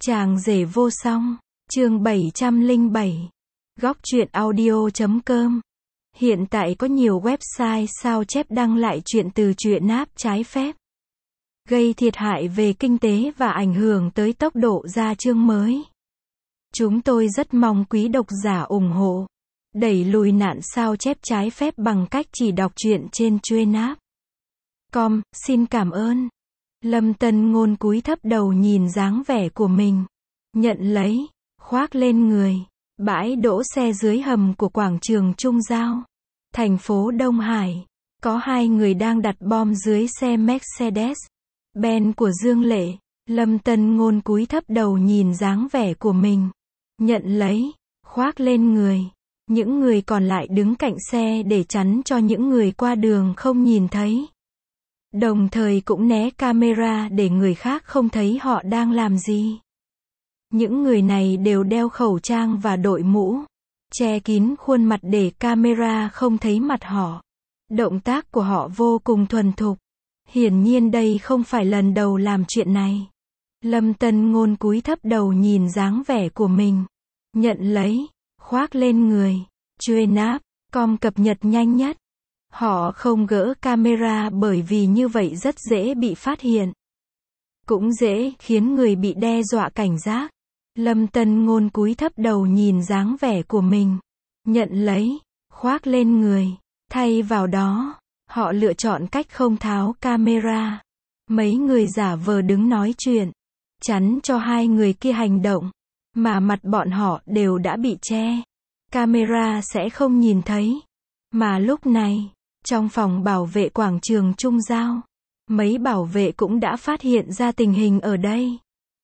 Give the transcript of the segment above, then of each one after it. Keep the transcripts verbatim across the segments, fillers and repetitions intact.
Chàng rể vô song, chương bảy trăm lẻ bảy. Góc truyện audio chấm com. Hiện tại có nhiều website sao chép đăng lại chuyện từ truyện app trái phép, gây thiệt hại về kinh tế và ảnh hưởng tới tốc độ ra chương mới. Chúng tôi rất mong quý độc giả ủng hộ, đẩy lùi nạn sao chép trái phép bằng cách chỉ đọc truyện trên truyện app. Com, xin cảm ơn. Lâm Tân Ngôn cúi thấp đầu nhìn dáng vẻ của mình, nhận lấy, khoác lên người. Bãi đỗ xe dưới hầm của quảng trường Trung Giao, thành phố Đông Hải, có hai người đang đặt bom dưới xe Mercedes-Benz của Dương Lệ. Lâm Tân Ngôn cúi thấp đầu nhìn dáng vẻ của mình, nhận lấy, khoác lên người. Những người còn lại đứng cạnh xe để chắn cho những người qua đường không nhìn thấy, đồng thời cũng né camera để người khác không thấy họ đang làm gì. Những người này đều đeo khẩu trang và đội mũ, che kín khuôn mặt để camera không thấy mặt họ. Động tác của họ vô cùng thuần thục. Hiển nhiên đây không phải lần đầu làm chuyện này. Lâm Tân Ngôn cúi thấp đầu nhìn dáng vẻ của mình, nhận lấy, khoác lên người. Truyện app com cập nhật nhanh nhất. Họ không gỡ camera bởi vì như vậy rất dễ bị phát hiện, cũng dễ khiến người bị đe dọa cảnh giác. Lâm Tân Ngôn cúi thấp đầu nhìn dáng vẻ của mình, nhận lấy, khoác lên người. Thay vào đó, họ lựa chọn cách không tháo camera. Mấy người giả vờ đứng nói chuyện, chắn cho hai người kia hành động, mà mặt bọn họ đều đã bị che. Camera sẽ không nhìn thấy. Mà lúc này, trong phòng bảo vệ quảng trường Trung Giao, mấy bảo vệ cũng đã phát hiện ra tình hình ở đây.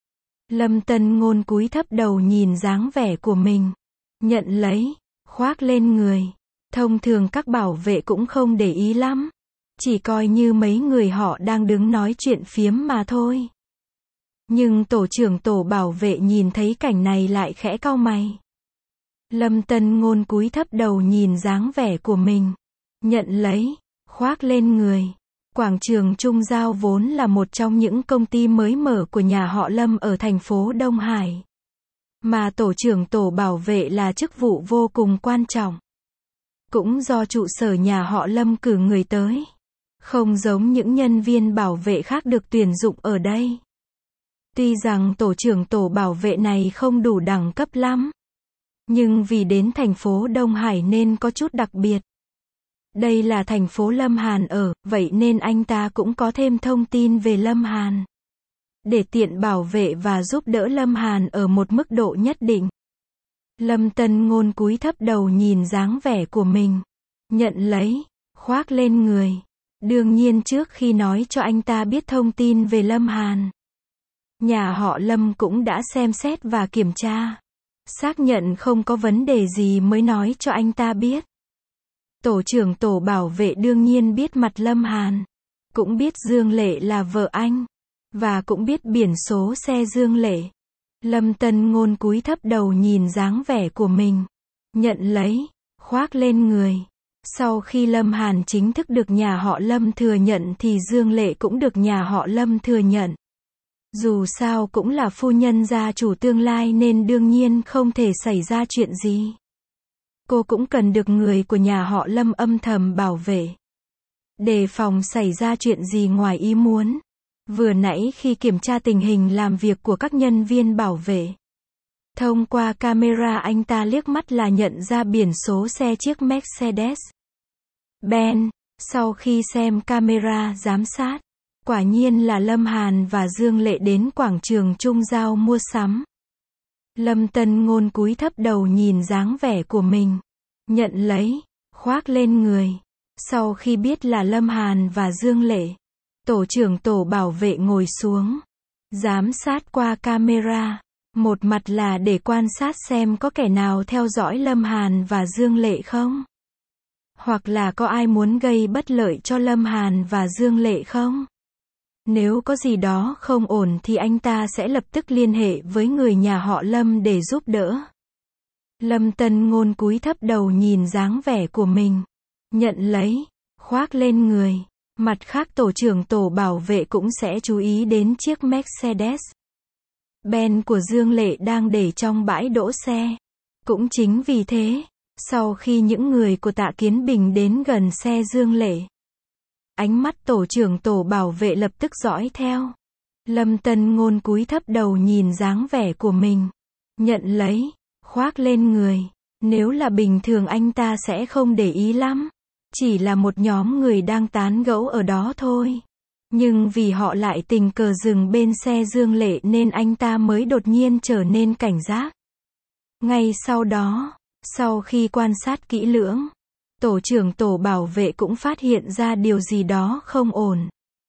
Lâm Tân Ngôn cúi thấp đầu nhìn dáng vẻ của mình, nhận lấy, khoác lên người. Thông thường các bảo vệ cũng không để ý lắm, chỉ coi như mấy người họ đang đứng nói chuyện phiếm mà thôi. Nhưng tổ trưởng tổ bảo vệ nhìn thấy cảnh này lại khẽ cau mày. Lâm Tân Ngôn cúi thấp đầu nhìn dáng vẻ của mình, nhận lấy, khoác lên người. Quảng trường Trung Giao vốn là một trong những công ty mới mở của nhà họ Lâm ở thành phố Đông Hải, mà tổ trưởng tổ bảo vệ là chức vụ vô cùng quan trọng. Cũng do trụ sở nhà họ Lâm cử người tới, không giống những nhân viên bảo vệ khác được tuyển dụng ở đây. Tuy rằng tổ trưởng tổ bảo vệ này không đủ đẳng cấp lắm, nhưng vì đến thành phố Đông Hải nên có chút đặc biệt. Đây là thành phố Lâm Hàn ở, vậy nên anh ta cũng có thêm thông tin về Lâm Hàn, để tiện bảo vệ và giúp đỡ Lâm Hàn ở một mức độ nhất định. Lâm Tân Ngôn cúi thấp đầu nhìn dáng vẻ của mình, nhận lấy, khoác lên người. Đương nhiên trước khi nói cho anh ta biết thông tin về Lâm Hàn, nhà họ Lâm cũng đã xem xét và kiểm tra, xác nhận không có vấn đề gì mới nói cho anh ta biết. Tổ trưởng tổ bảo vệ đương nhiên biết mặt Lâm Hàn, cũng biết Dương Lệ là vợ anh, và cũng biết biển số xe Dương Lệ. Lâm Tân Ngôn cúi thấp đầu nhìn dáng vẻ của mình, nhận lấy, khoác lên người. Sau khi Lâm Hàn chính thức được nhà họ Lâm thừa nhận thì Dương Lệ cũng được nhà họ Lâm thừa nhận. Dù sao cũng là phu nhân gia chủ tương lai nên đương nhiên không thể xảy ra chuyện gì. Cô cũng cần được người của nhà họ Lâm âm thầm bảo vệ, đề phòng xảy ra chuyện gì ngoài ý muốn. Vừa nãy khi kiểm tra tình hình làm việc của các nhân viên bảo vệ, thông qua camera anh ta liếc mắt là nhận ra biển số xe chiếc Mercedes-Benz. Sau khi xem camera giám sát, quả nhiên là Lâm Hàn và Dương Lệ đến quảng trường Trung Giao mua sắm. Lâm Tân Ngôn cúi thấp đầu nhìn dáng vẻ của mình, nhận lấy, khoác lên người. Sau khi biết là Lâm Hàn và Dương Lệ, tổ trưởng tổ bảo vệ ngồi xuống, giám sát qua camera. Một mặt là để quan sát xem có kẻ nào theo dõi Lâm Hàn và Dương Lệ không, hoặc là có ai muốn gây bất lợi cho Lâm Hàn và Dương Lệ không. Nếu có gì đó không ổn thì anh ta sẽ lập tức liên hệ với người nhà họ Lâm để giúp đỡ. Lâm Tân Ngôn cúi thấp đầu nhìn dáng vẻ của mình, nhận lấy, khoác lên người. Mặt khác tổ trưởng tổ bảo vệ cũng sẽ chú ý đến chiếc Mercedes Ben của Dương Lệ đang để trong bãi đỗ xe. Cũng chính vì thế, sau khi những người của Tạ Kiến Bình đến gần xe Dương Lệ, ánh mắt tổ trưởng tổ bảo vệ lập tức dõi theo. Lâm Tân Ngôn cúi thấp đầu nhìn dáng vẻ của mình, nhận lấy, khoác lên người. Nếu là bình thường anh ta sẽ không để ý lắm. Chỉ là một nhóm người đang tán gẫu ở đó thôi. Nhưng vì họ lại tình cờ dừng bên xe Dương Lệ nên anh ta mới đột nhiên trở nên cảnh giác. Ngay sau đó, sau khi quan sát kỹ lưỡng, tổ trưởng tổ bảo vệ cũng phát hiện ra điều gì đó không ổn.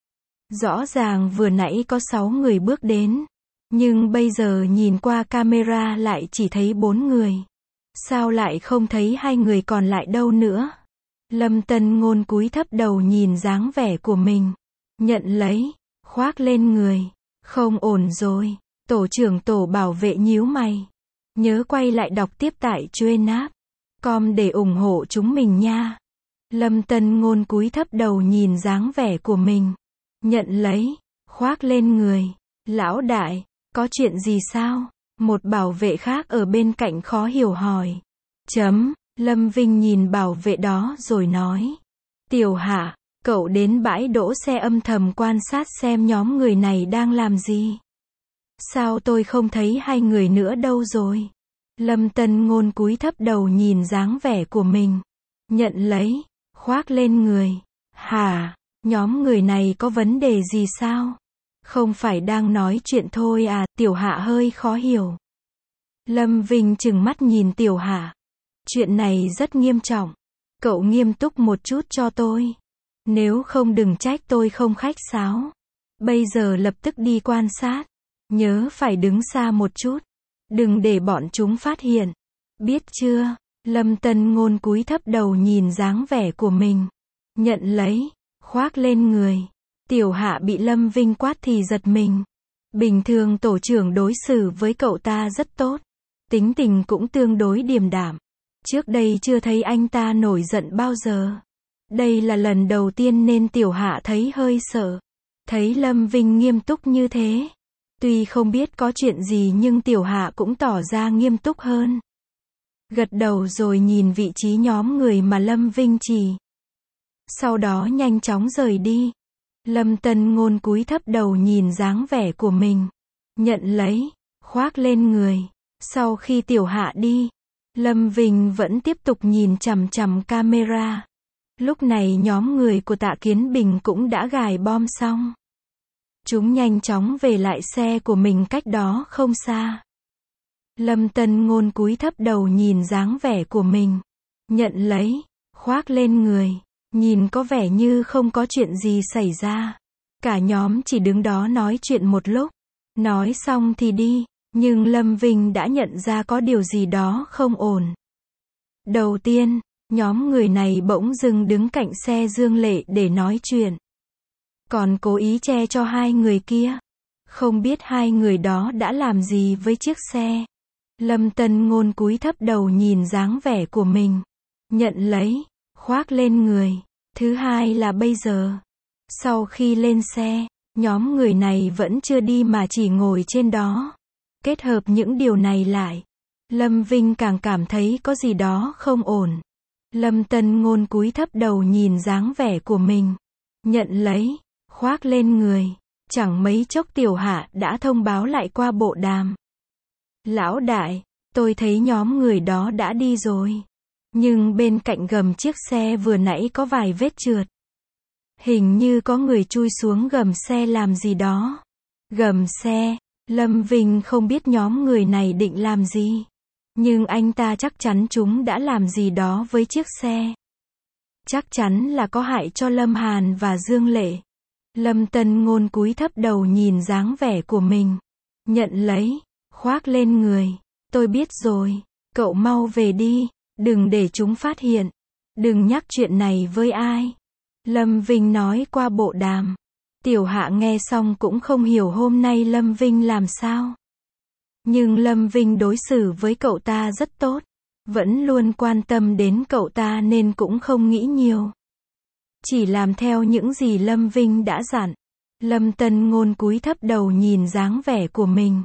Rõ ràng vừa nãy có sáu người bước đến, nhưng bây giờ nhìn qua camera lại chỉ thấy bốn người. Sao lại không thấy hai người còn lại đâu nữa? Lâm Tân Ngôn cúi thấp đầu nhìn dáng vẻ của mình, nhận lấy, khoác lên người. Không ổn rồi. Tổ trưởng tổ bảo vệ nhíu mày. Nhớ quay lại đọc tiếp tại chuyên app com để ủng hộ chúng mình nha. Lâm Tân Ngôn cúi thấp đầu nhìn dáng vẻ của mình, nhận lấy, khoác lên người. Lão đại, có chuyện gì sao? Một bảo vệ khác ở bên cạnh khó hiểu hỏi. Chấm, Lâm Vinh nhìn bảo vệ đó rồi nói. Tiểu Hạ, cậu đến bãi đỗ xe âm thầm quan sát xem nhóm người này đang làm gì. Sao tôi không thấy hai người nữa đâu rồi? Lâm Tân Ngôn cúi thấp đầu nhìn dáng vẻ của mình, nhận lấy, khoác lên người. Hả, nhóm người này có vấn đề gì sao? Không phải đang nói chuyện thôi à? Tiểu Hạ hơi khó hiểu. Lâm Vinh trừng mắt nhìn Tiểu Hạ. Chuyện này rất nghiêm trọng. Cậu nghiêm túc một chút cho tôi. Nếu không đừng trách tôi không khách sáo. Bây giờ lập tức đi quan sát. Nhớ phải đứng xa một chút. Đừng để bọn chúng phát hiện. Biết chưa? Lâm Tân Ngôn cúi thấp đầu nhìn dáng vẻ của mình, nhận lấy, khoác lên người. Tiểu Hạ bị Lâm Vinh quát thì giật mình. Bình thường tổ trưởng đối xử với cậu ta rất tốt. Tính tình cũng tương đối điềm đạm. Trước đây chưa thấy anh ta nổi giận bao giờ. Đây là lần đầu tiên nên Tiểu Hạ thấy hơi sợ. Thấy Lâm Vinh nghiêm túc như thế. Tuy không biết có chuyện gì nhưng Tiểu Hạ cũng tỏ ra nghiêm túc hơn. Gật đầu rồi nhìn vị trí nhóm người mà Lâm Vinh chỉ. Sau đó nhanh chóng rời đi. Lâm Tân Ngôn cúi thấp đầu nhìn dáng vẻ của mình, nhận lấy, khoác lên người. Sau khi Tiểu Hạ đi, Lâm Vinh vẫn tiếp tục nhìn chằm chằm camera. Lúc này nhóm người của Tạ Kiến Bình cũng đã gài bom xong. Chúng nhanh chóng về lại xe của mình cách đó không xa. Lâm Tân Ngôn cúi thấp đầu nhìn dáng vẻ của mình, nhận lấy, khoác lên người. Nhìn có vẻ như không có chuyện gì xảy ra. Cả nhóm chỉ đứng đó nói chuyện một lúc. Nói xong thì đi. Nhưng Lâm Vinh đã nhận ra có điều gì đó không ổn. Đầu tiên, nhóm người này bỗng dưng đứng cạnh xe Dương Lệ để nói chuyện. Còn cố ý che cho hai người kia. Không biết hai người đó đã làm gì với chiếc xe. Lâm Tân Ngôn cúi thấp đầu nhìn dáng vẻ của mình, nhận lấy, khoác lên người. Thứ hai là bây giờ, sau khi lên xe, nhóm người này vẫn chưa đi mà chỉ ngồi trên đó. Kết hợp những điều này lại, Lâm Vinh càng cảm thấy có gì đó không ổn. Lâm Tân Ngôn cúi thấp đầu nhìn dáng vẻ của mình, nhận lấy, khoác lên người. Chẳng mấy chốc Tiểu Hạ đã thông báo lại qua bộ đàm. Lão đại, tôi thấy nhóm người đó đã đi rồi. Nhưng bên cạnh gầm chiếc xe vừa nãy có vài vết trượt. Hình như có người chui xuống gầm xe làm gì đó. Gầm xe, Lâm Vinh không biết nhóm người này định làm gì. Nhưng anh ta chắc chắn chúng đã làm gì đó với chiếc xe. Chắc chắn là có hại cho Lâm Hàn và Dương Lệ. Lâm Tân Ngôn cúi thấp đầu nhìn dáng vẻ của mình, nhận lấy, khoác lên người. Tôi biết rồi, cậu mau về đi. Đừng để chúng phát hiện. Đừng nhắc chuyện này với ai. Lâm Vinh nói qua bộ đàm. Tiểu Hạ nghe xong cũng không hiểu hôm nay Lâm Vinh làm sao. Nhưng Lâm Vinh đối xử với cậu ta rất tốt. Vẫn luôn quan tâm đến cậu ta nên cũng không nghĩ nhiều. Chỉ làm theo những gì Lâm Vinh đã dặn. Lâm Tân Ngôn cúi thấp đầu nhìn dáng vẻ của mình,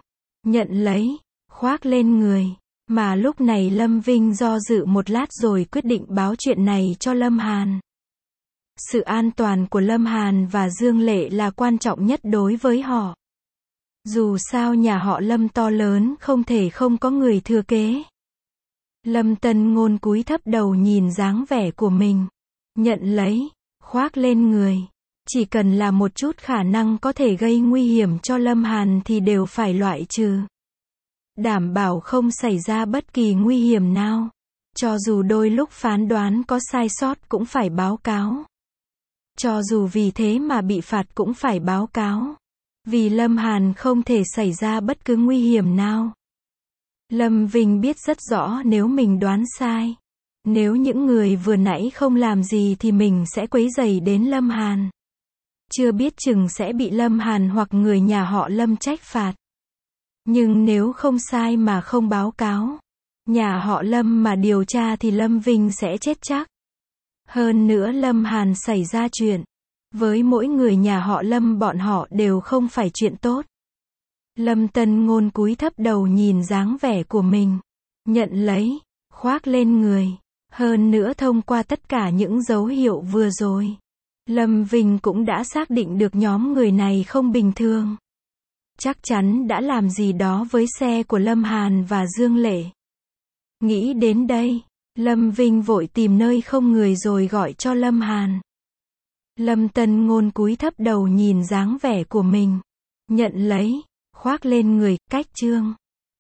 nhận lấy, khoác lên người. Mà lúc này Lâm Vinh do dự một lát rồi quyết định báo chuyện này cho Lâm Hàn. Sự an toàn của Lâm Hàn và Dương Lệ là quan trọng nhất đối với họ. Dù sao nhà họ Lâm to lớn không thể không có người thừa kế. Lâm Tân Ngôn cúi thấp đầu nhìn dáng vẻ của mình. Nhận lấy, khoác lên người. Chỉ cần là một chút khả năng có thể gây nguy hiểm cho Lâm Hàn thì đều phải loại trừ. Đảm bảo không xảy ra bất kỳ nguy hiểm nào. Cho dù đôi lúc phán đoán có sai sót cũng phải báo cáo. Cho dù vì thế mà bị phạt cũng phải báo cáo. Vì Lâm Hàn không thể xảy ra bất cứ nguy hiểm nào. Lâm Vinh biết rất rõ nếu mình đoán sai. Nếu những người vừa nãy không làm gì thì mình sẽ quấy rầy đến Lâm Hàn. Chưa biết chừng sẽ bị Lâm Hàn hoặc người nhà họ Lâm trách phạt. Nhưng nếu không sai mà không báo cáo, nhà họ Lâm mà điều tra thì Lâm Vinh sẽ chết chắc. Hơn nữa Lâm Hàn xảy ra chuyện với mỗi người nhà họ Lâm bọn họ đều không phải chuyện tốt. Lâm Tân Ngôn cúi thấp đầu nhìn dáng vẻ của mình. Nhận lấy, khoác lên người. Hơn nữa thông qua tất cả những dấu hiệu vừa rồi, Lâm Vinh cũng đã xác định được nhóm người này không bình thường. Chắc chắn đã làm gì đó với xe của Lâm Hàn và Dương Lệ. Nghĩ đến đây, Lâm Vinh vội tìm nơi không người rồi gọi cho Lâm Hàn. Lâm Tân Ngôn cúi thấp đầu nhìn dáng vẻ của mình. Nhận lấy, khoác lên người, cách chương.